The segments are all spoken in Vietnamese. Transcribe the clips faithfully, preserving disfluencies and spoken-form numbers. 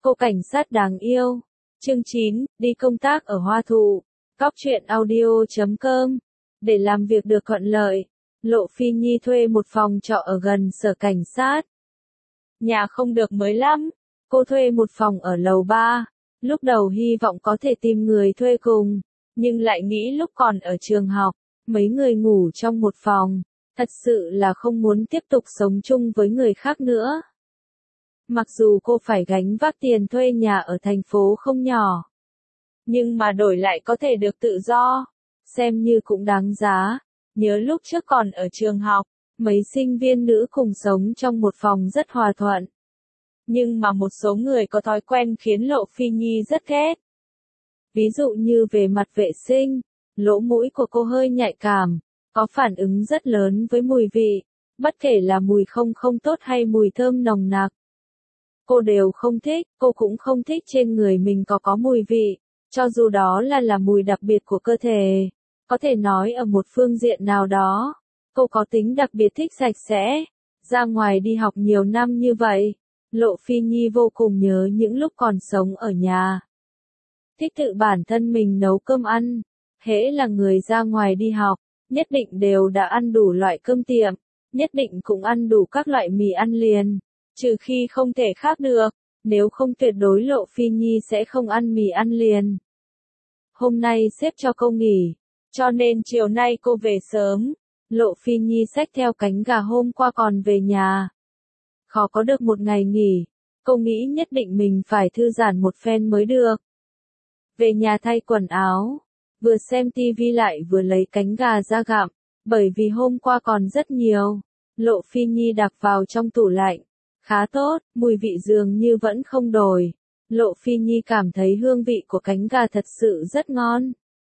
Cô cảnh sát đáng yêu. Chương chín, đi công tác ở Hoa Thụ. Cóc truyện audio chấm com. Để làm việc được thuận lợi, Lộ Phi Nhi thuê một phòng trọ ở gần sở cảnh sát. Nhà không được mới lắm, cô thuê một phòng ở lầu ba. Lúc đầu hy vọng có thể tìm người thuê cùng, nhưng lại nghĩ lúc còn ở trường học, mấy người ngủ trong một phòng, thật sự là không muốn tiếp tục sống chung với người khác nữa. Mặc dù cô phải gánh vác tiền thuê nhà ở thành phố không nhỏ, nhưng mà đổi lại có thể được tự do, xem như cũng đáng giá. Nhớ lúc trước còn ở trường học, mấy sinh viên nữ cùng sống trong một phòng rất hòa thuận. Nhưng mà một số người có thói quen khiến Lộ Phi Nhi rất ghét. Ví dụ như về mặt vệ sinh, lỗ mũi của cô hơi nhạy cảm, có phản ứng rất lớn với mùi vị, bất kể là mùi không không tốt hay mùi thơm nồng nặc. Cô đều không thích, cô cũng không thích trên người mình có có mùi vị, cho dù đó là là mùi đặc biệt của cơ thể. Có thể nói ở một phương diện nào đó, cô có tính đặc biệt thích sạch sẽ. Ra ngoài đi học nhiều năm như vậy, Lộ Phi Nhi vô cùng nhớ những lúc còn sống ở nhà. Thích tự bản thân mình nấu cơm ăn, hễ là người ra ngoài đi học, nhất định đều đã ăn đủ loại cơm tiệm, nhất định cũng ăn đủ các loại mì ăn liền, trừ khi không thể khác được, nếu không tuyệt đối Lộ Phi Nhi sẽ không ăn mì ăn liền. Hôm nay sếp cho cô nghỉ, cho nên chiều nay cô về sớm. Lộ Phi Nhi xách theo cánh gà hôm qua còn về nhà. Khó có được một ngày nghỉ, cô nghĩ nhất định mình phải thư giãn một phen mới được. Về nhà thay quần áo, vừa xem tivi lại vừa lấy cánh gà ra gặm, bởi vì hôm qua còn rất nhiều. Lộ Phi Nhi đặt vào trong tủ lạnh, khá tốt, mùi vị dường như vẫn không đổi. Lộ Phi Nhi cảm thấy hương vị của cánh gà thật sự rất ngon.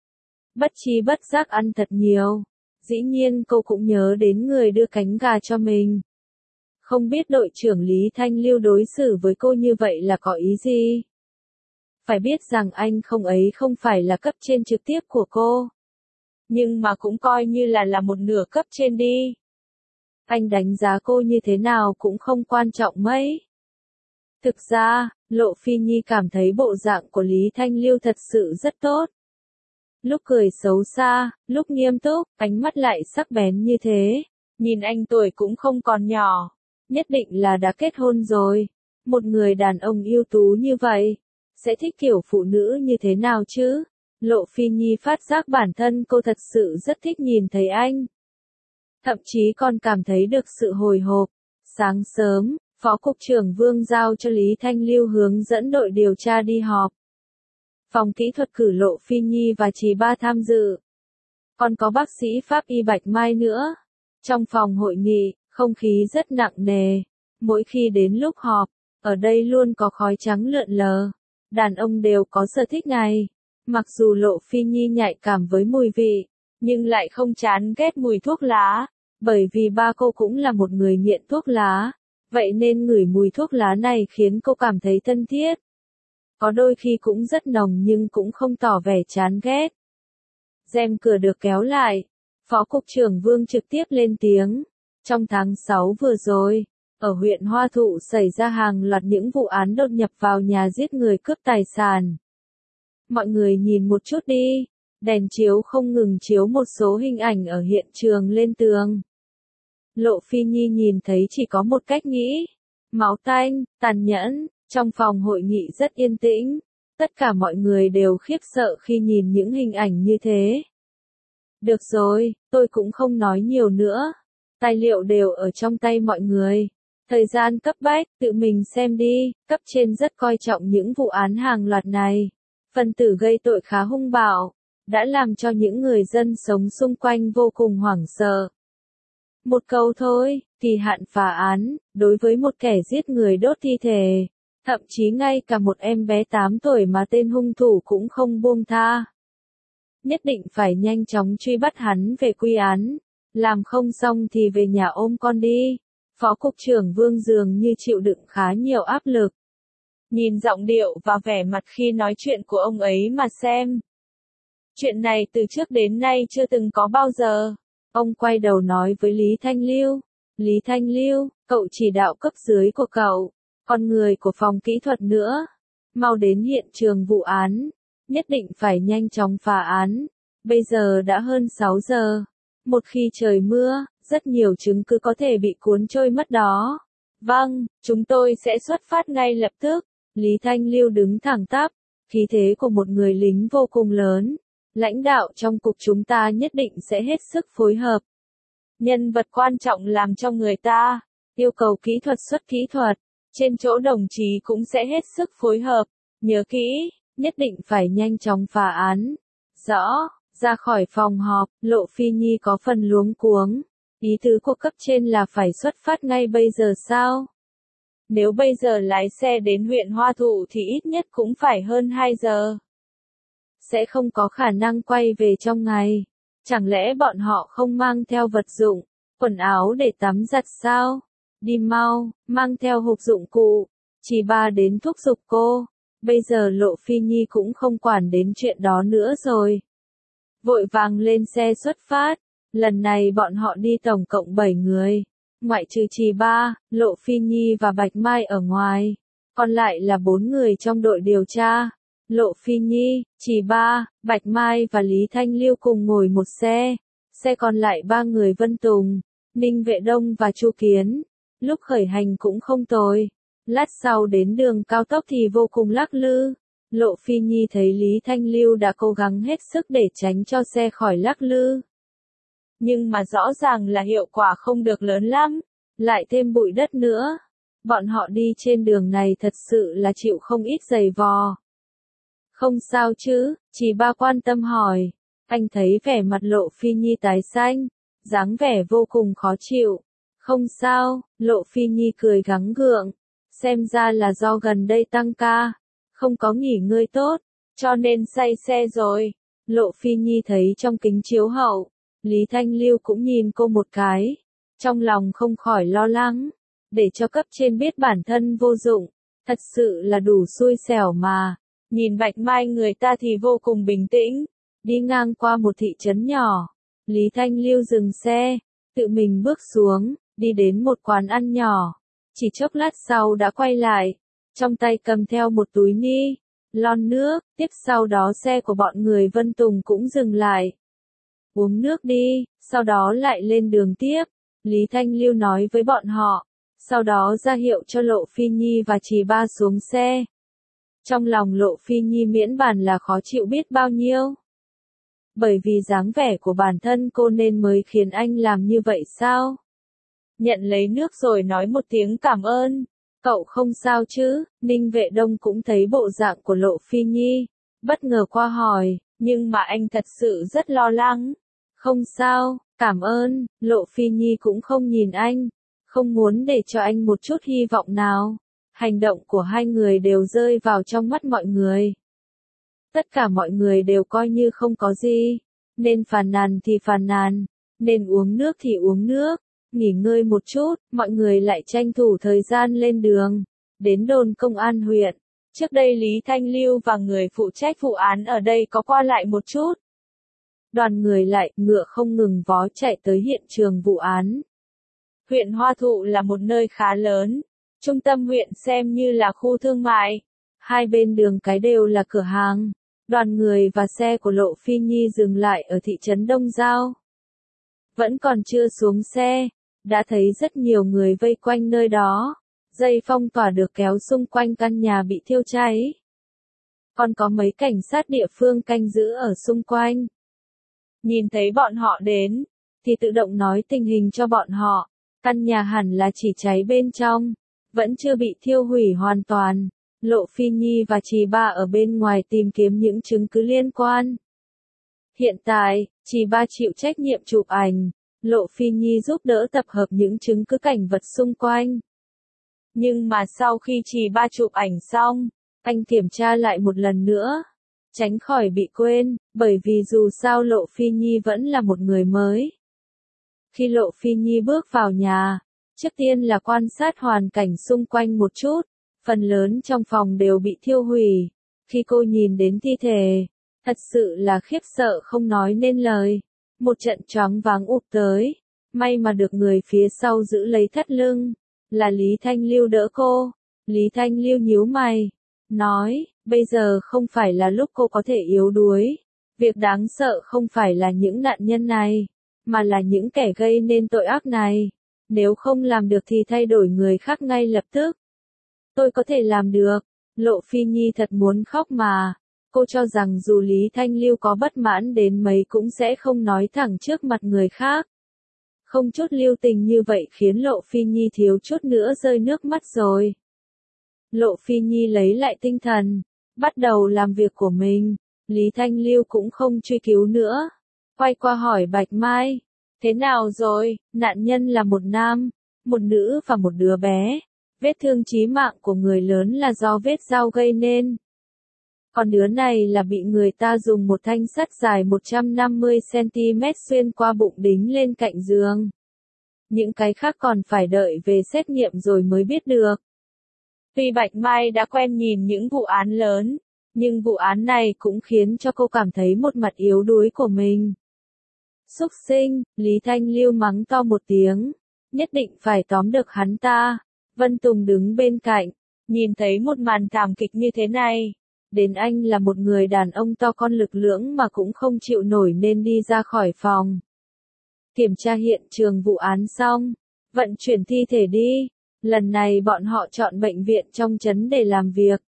Bất chi bất giác ăn thật nhiều. Dĩ nhiên cô cũng nhớ đến người đưa cánh gà cho mình. Không biết đội trưởng Lý Thanh Lưu đối xử với cô như vậy là có ý gì? Phải biết rằng anh không ấy không phải là cấp trên trực tiếp của cô. Nhưng mà cũng coi như là là một nửa cấp trên đi. Anh đánh giá cô như thế nào cũng không quan trọng mấy. Thực ra, Lộ Phi Nhi cảm thấy bộ dạng của Lý Thanh Lưu thật sự rất tốt. Lúc cười xấu xa, lúc nghiêm túc, ánh mắt lại sắc bén như thế. Nhìn anh tuổi cũng không còn nhỏ, nhất định là đã kết hôn rồi. Một người đàn ông ưu tú như vậy, sẽ thích kiểu phụ nữ như thế nào chứ? Lộ Phi Nhi phát giác bản thân cô thật sự rất thích nhìn thấy anh. Thậm chí còn cảm thấy được sự hồi hộp. Sáng sớm, Phó Cục trưởng Vương giao cho Lý Thanh Lưu hướng dẫn đội điều tra đi họp. Phòng kỹ thuật cử Lộ Phi Nhi và Trì Ba tham dự. Còn có bác sĩ Pháp y Bạch Mai nữa. Trong phòng hội nghị, không khí rất nặng nề. Mỗi khi đến lúc họp, ở đây luôn có khói trắng lượn lờ. Đàn ông đều có sở thích này. Mặc dù Lộ Phi Nhi nhạy cảm với mùi vị, nhưng lại không chán ghét mùi thuốc lá. Bởi vì ba cô cũng là một người nghiện thuốc lá. Vậy nên ngửi mùi thuốc lá này khiến cô cảm thấy thân thiết. Có đôi khi cũng rất nồng nhưng cũng không tỏ vẻ chán ghét. Rèm cửa được kéo lại. Phó Cục trưởng Vương trực tiếp lên tiếng. Trong tháng sáu vừa rồi, ở huyện Hoa Thụ xảy ra hàng loạt những vụ án đột nhập vào nhà giết người cướp tài sản. Mọi người nhìn một chút đi. Đèn chiếu không ngừng chiếu một số hình ảnh ở hiện trường lên tường. Lộ Phi Nhi nhìn thấy chỉ có một cách nghĩ. Máu tanh, tàn nhẫn. Trong phòng hội nghị rất yên tĩnh, tất cả mọi người đều khiếp sợ khi nhìn những hình ảnh như thế. Được rồi, tôi cũng không nói nhiều nữa. Tài liệu đều ở trong tay mọi người. Thời gian cấp bách, tự mình xem đi, cấp trên rất coi trọng những vụ án hàng loạt này. Phần tử gây tội khá hung bạo, đã làm cho những người dân sống xung quanh vô cùng hoảng sợ. Một câu thôi, kỳ hạn phá án, đối với một kẻ giết người đốt thi thể. Thậm chí ngay cả một em bé tám tuổi mà tên hung thủ cũng không buông tha. Nhất định phải nhanh chóng truy bắt hắn về quy án. Làm không xong thì về nhà ôm con đi. Phó Cục trưởng Vương dường như chịu đựng khá nhiều áp lực. Nhìn giọng điệu và vẻ mặt khi nói chuyện của ông ấy mà xem. Chuyện này từ trước đến nay chưa từng có bao giờ. Ông quay đầu nói với Lý Thanh Lưu. Lý Thanh Lưu, cậu chỉ đạo cấp dưới của cậu. Con người của phòng kỹ thuật nữa, mau đến hiện trường vụ án, nhất định phải nhanh chóng phá án. Bây giờ đã hơn sáu giờ. Một khi trời mưa, rất nhiều chứng cứ có thể bị cuốn trôi mất đó. Vâng, chúng tôi sẽ xuất phát ngay lập tức. Lý Thanh Lưu đứng thẳng tắp, khí thế của một người lính vô cùng lớn. Lãnh đạo trong cục chúng ta nhất định sẽ hết sức phối hợp. Nhân vật quan trọng làm cho người ta, yêu cầu kỹ thuật xuất kỹ thuật, trên chỗ đồng chí cũng sẽ hết sức phối hợp. Nhớ kỹ, nhất định phải nhanh chóng phá án. Rõ, ra khỏi phòng họp, Lộ Phi Nhi có phần luống cuống. Ý tứ của cấp trên là phải xuất phát ngay bây giờ sao? Nếu bây giờ lái xe đến huyện Hoa Thụ thì ít nhất cũng phải hơn hai giờ. Sẽ không có khả năng quay về trong ngày. Chẳng lẽ bọn họ không mang theo vật dụng, quần áo để tắm giặt sao? Đi mau, mang theo hộp dụng cụ. Chỉ ba đến thúc giục cô. Bây giờ Lộ Phi Nhi cũng không quản đến chuyện đó nữa rồi. Vội vàng lên xe xuất phát. Lần này bọn họ đi tổng cộng bảy người. Ngoại trừ Trì Ba, Lộ Phi Nhi và Bạch Mai ở ngoài. Còn lại là bốn người trong đội điều tra. Lộ Phi Nhi, Trì Ba, Bạch Mai và Lý Thanh Lưu cùng ngồi một xe. Xe còn lại ba người Vân Tùng, Ninh Vệ Đông và Chu Kiến. Lúc khởi hành cũng không tồi. Lát sau đến đường cao tốc thì vô cùng lắc lư. Lộ Phi Nhi thấy Lý Thanh Lưu đã cố gắng hết sức để tránh cho xe khỏi lắc lư. Nhưng mà rõ ràng là hiệu quả không được lớn lắm. Lại thêm bụi đất nữa. Bọn họ đi trên đường này thật sự là chịu không ít giày vò. Không sao chứ, Trì Ba quan tâm hỏi. Anh thấy vẻ mặt Lộ Phi Nhi tái xanh, dáng vẻ vô cùng khó chịu. Không sao, Lộ Phi Nhi cười gắng gượng. Xem ra là do gần đây tăng ca, không có nghỉ ngơi tốt, cho nên say xe rồi. Lộ Phi Nhi thấy trong kính chiếu hậu, Lý Thanh Lưu cũng nhìn cô một cái. Trong lòng không khỏi lo lắng, để cho cấp trên biết bản thân vô dụng, thật sự là đủ xui xẻo mà. Nhìn Bạch Mai người ta thì vô cùng bình tĩnh, đi ngang qua một thị trấn nhỏ. Lý Thanh Lưu dừng xe, tự mình bước xuống, đi đến một quán ăn nhỏ. Chỉ chốc lát sau đã quay lại, trong tay cầm theo một túi ni lon nước. Tiếp sau đó xe của bọn người Vân Tùng cũng dừng lại. Uống nước đi, sau đó lại lên đường tiếp. Lý Thanh Lưu nói với bọn họ, sau đó ra hiệu cho Lộ Phi Nhi và Trì Ba xuống xe. Trong lòng Lộ Phi Nhi miễn bàn là khó chịu biết bao nhiêu. Bởi vì dáng vẻ của bản thân cô nên mới khiến anh làm như vậy sao? Nhận lấy nước rồi nói một tiếng cảm ơn. Cậu không sao chứ? Ninh Vệ Đông cũng thấy bộ dạng của Lộ Phi Nhi, bất ngờ qua hỏi, nhưng mà anh thật sự rất lo lắng. Không sao, cảm ơn. Lộ Phi Nhi cũng không nhìn anh, không muốn để cho anh một chút hy vọng nào. Hành động của hai người đều rơi vào trong mắt mọi người. Tất cả mọi người đều coi như không có gì. Nên phàn nàn thì phàn nàn, nên uống nước thì uống nước. Nghỉ ngơi một chút, mọi người lại tranh thủ thời gian lên đường. Đến đồn công an huyện. Trước đây Lý Thanh Lưu và người phụ trách vụ án ở đây có qua lại một chút. Đoàn người lại, ngựa không ngừng vó chạy tới hiện trường vụ án. Huyện Hoa Thụ là một nơi khá lớn. Trung tâm huyện xem như là khu thương mại. Hai bên đường cái đều là cửa hàng. Đoàn người và xe của Lộ Phi Nhi dừng lại ở thị trấn Đông Giao. Vẫn còn chưa xuống xe, đã thấy rất nhiều người vây quanh nơi đó. Dây phong tỏa được kéo xung quanh căn nhà bị thiêu cháy. Còn có mấy cảnh sát địa phương canh giữ ở xung quanh. Nhìn thấy bọn họ đến, thì tự động nói tình hình cho bọn họ. Căn nhà hẳn là chỉ cháy bên trong, vẫn chưa bị thiêu hủy hoàn toàn. Lộ Phi Nhi và Trì Ba ở bên ngoài tìm kiếm những chứng cứ liên quan. Hiện tại, Trì Ba chịu trách nhiệm chụp ảnh, Lộ Phi Nhi giúp đỡ tập hợp những chứng cứ cảnh vật xung quanh. Nhưng mà sau khi Trì Ba chụp ảnh xong, anh kiểm tra lại một lần nữa, tránh khỏi bị quên, bởi vì dù sao Lộ Phi Nhi vẫn là một người mới. Khi Lộ Phi Nhi bước vào nhà, trước tiên là quan sát hoàn cảnh xung quanh một chút, phần lớn trong phòng đều bị thiêu hủy. Khi cô nhìn đến thi thể, thật sự là khiếp sợ không nói nên lời. Một trận choáng váng ùa tới, may mà được người phía sau giữ lấy thắt lưng, là Lý Thanh Lưu đỡ cô. Lý Thanh Lưu nhíu mày, nói, bây giờ không phải là lúc cô có thể yếu đuối. Việc đáng sợ không phải là những nạn nhân này, mà là những kẻ gây nên tội ác này. Nếu không làm được thì thay đổi người khác ngay lập tức. Tôi có thể làm được. Lộ Phi Nhi thật muốn khóc mà. Cô cho rằng dù Lý Thanh Lưu có bất mãn đến mấy cũng sẽ không nói thẳng trước mặt người khác. Không chút lưu tình như vậy khiến Lộ Phi Nhi thiếu chút nữa rơi nước mắt rồi. Lộ Phi Nhi lấy lại tinh thần, bắt đầu làm việc của mình. Lý Thanh Lưu cũng không truy cứu nữa. Quay qua hỏi Bạch Mai. Thế nào rồi, nạn nhân là một nam, một nữ và một đứa bé. Vết thương chí mạng của người lớn là do vết dao gây nên. Còn đứa này là bị người ta dùng một thanh sắt dài một trăm năm mươi xăng-ti-mét xuyên qua bụng đính lên cạnh giường. Những cái khác còn phải đợi về xét nghiệm rồi mới biết được. Tuy Bạch Mai đã quen nhìn những vụ án lớn, nhưng vụ án này cũng khiến cho cô cảm thấy một mặt yếu đuối của mình. Súc sinh, Lý Thanh Lưu mắng to một tiếng, nhất định phải tóm được hắn ta. Vân Tùng đứng bên cạnh, nhìn thấy một màn thảm kịch như thế này. Đến anh là một người đàn ông to con lực lưỡng mà cũng không chịu nổi nên đi ra khỏi phòng. Kiểm tra hiện trường vụ án xong, vận chuyển thi thể đi. Lần này bọn họ chọn bệnh viện trong trấn để làm việc.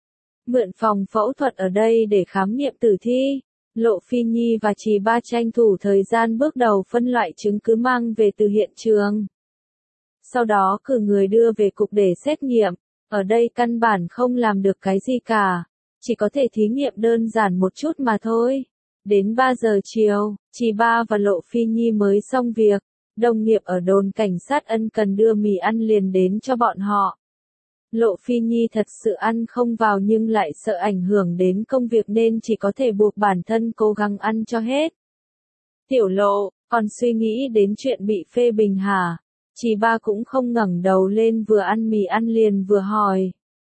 Mượn phòng phẫu thuật ở đây để khám nghiệm tử thi. Lộ Phi Nhi và Trì Ba tranh thủ thời gian bước đầu phân loại chứng cứ mang về từ hiện trường. Sau đó cử người đưa về cục để xét nghiệm. Ở đây căn bản không làm được cái gì cả. Chỉ có thể thí nghiệm đơn giản một chút mà thôi. Đến ba giờ chiều, Trì Ba và Lộ Phi Nhi mới xong việc. Đồng nghiệp ở đồn cảnh sát ân cần đưa mì ăn liền đến cho bọn họ. Lộ Phi Nhi thật sự ăn không vào nhưng lại sợ ảnh hưởng đến công việc nên chỉ có thể buộc bản thân cố gắng ăn cho hết. Tiểu Lộ, còn suy nghĩ đến chuyện bị phê bình hả? Trì Ba cũng không ngẩng đầu lên vừa ăn mì ăn liền vừa hỏi.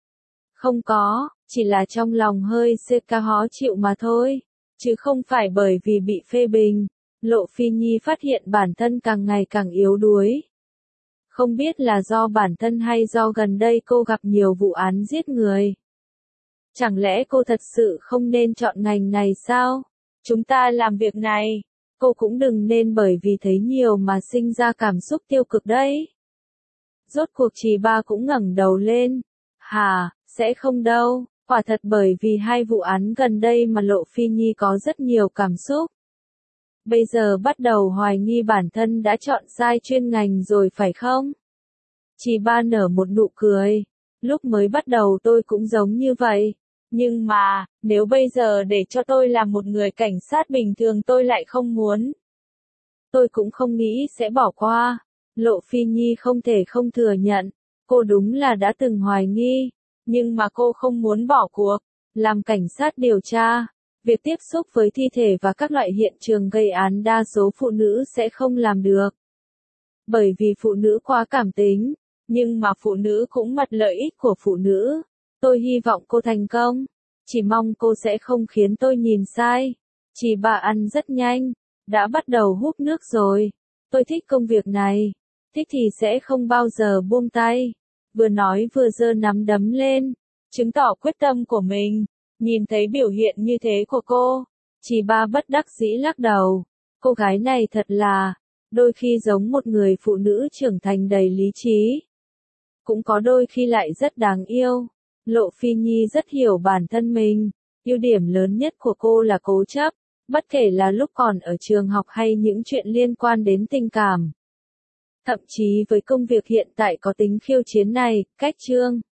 Không có, chỉ là trong lòng hơi xê ca khó chịu mà thôi, chứ không phải bởi vì bị phê bình. Lộ Phi Nhi phát hiện bản thân càng ngày càng yếu đuối. Không biết là do bản thân hay do gần đây cô gặp nhiều vụ án giết người. Chẳng lẽ cô thật sự không nên chọn ngành này sao? Chúng ta làm việc này, cô cũng đừng nên bởi vì thấy nhiều mà sinh ra cảm xúc tiêu cực đấy. Rốt cuộc Trì Ba cũng ngẩng đầu lên. Hà, sẽ không đâu, quả thật bởi vì hai vụ án gần đây mà Lộ Phi Nhi có rất nhiều cảm xúc. Bây giờ bắt đầu hoài nghi bản thân đã chọn sai chuyên ngành rồi phải không? Trì Ba nở một nụ cười. Lúc mới bắt đầu tôi cũng giống như vậy. Nhưng mà, nếu bây giờ để cho tôi làm một người cảnh sát bình thường tôi lại không muốn. Tôi cũng không nghĩ sẽ bỏ qua. Lộ Phi Nhi không thể không thừa nhận. Cô đúng là đã từng hoài nghi. Nhưng mà cô không muốn bỏ cuộc. Làm cảnh sát điều tra. Việc tiếp xúc với thi thể và các loại hiện trường gây án đa số phụ nữ sẽ không làm được. Bởi vì phụ nữ quá cảm tính, nhưng mà phụ nữ cũng mất lợi ích của phụ nữ. Tôi hy vọng cô thành công, chỉ mong cô sẽ không khiến tôi nhìn sai. Trì Ba ăn rất nhanh, đã bắt đầu hút nước rồi. Tôi thích công việc này, thích thì sẽ không bao giờ buông tay. Vừa nói vừa giơ nắm đấm lên, chứng tỏ quyết tâm của mình. Nhìn thấy biểu hiện như thế của cô, Trì Ba bất đắc dĩ lắc đầu. Cô gái này thật là, đôi khi giống một người phụ nữ trưởng thành đầy lý trí. Cũng có đôi khi lại rất đáng yêu. Lộ Phi Nhi rất hiểu bản thân mình. Ưu điểm lớn nhất của cô là cố chấp, bất kể là lúc còn ở trường học hay những chuyện liên quan đến tình cảm. Thậm chí với công việc hiện tại có tính khiêu chiến này, cách chương